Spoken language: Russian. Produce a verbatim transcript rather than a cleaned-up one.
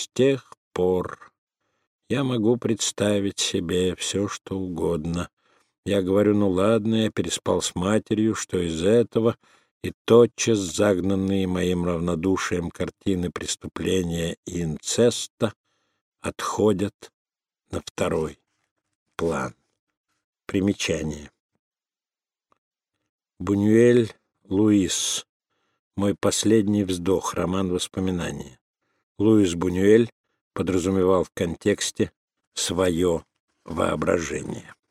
С тех пор я могу представить себе все, что угодно. Я говорю, ну ладно, я переспал с матерью, что из этого, и тотчас загнанные моим равнодушием картины преступления и инцеста отходят на второй план. Примечание. Бунюэль Луис. Мой последний вздох. Роман воспоминаний. Луис Бунюэль подразумевал в контексте свое воображение.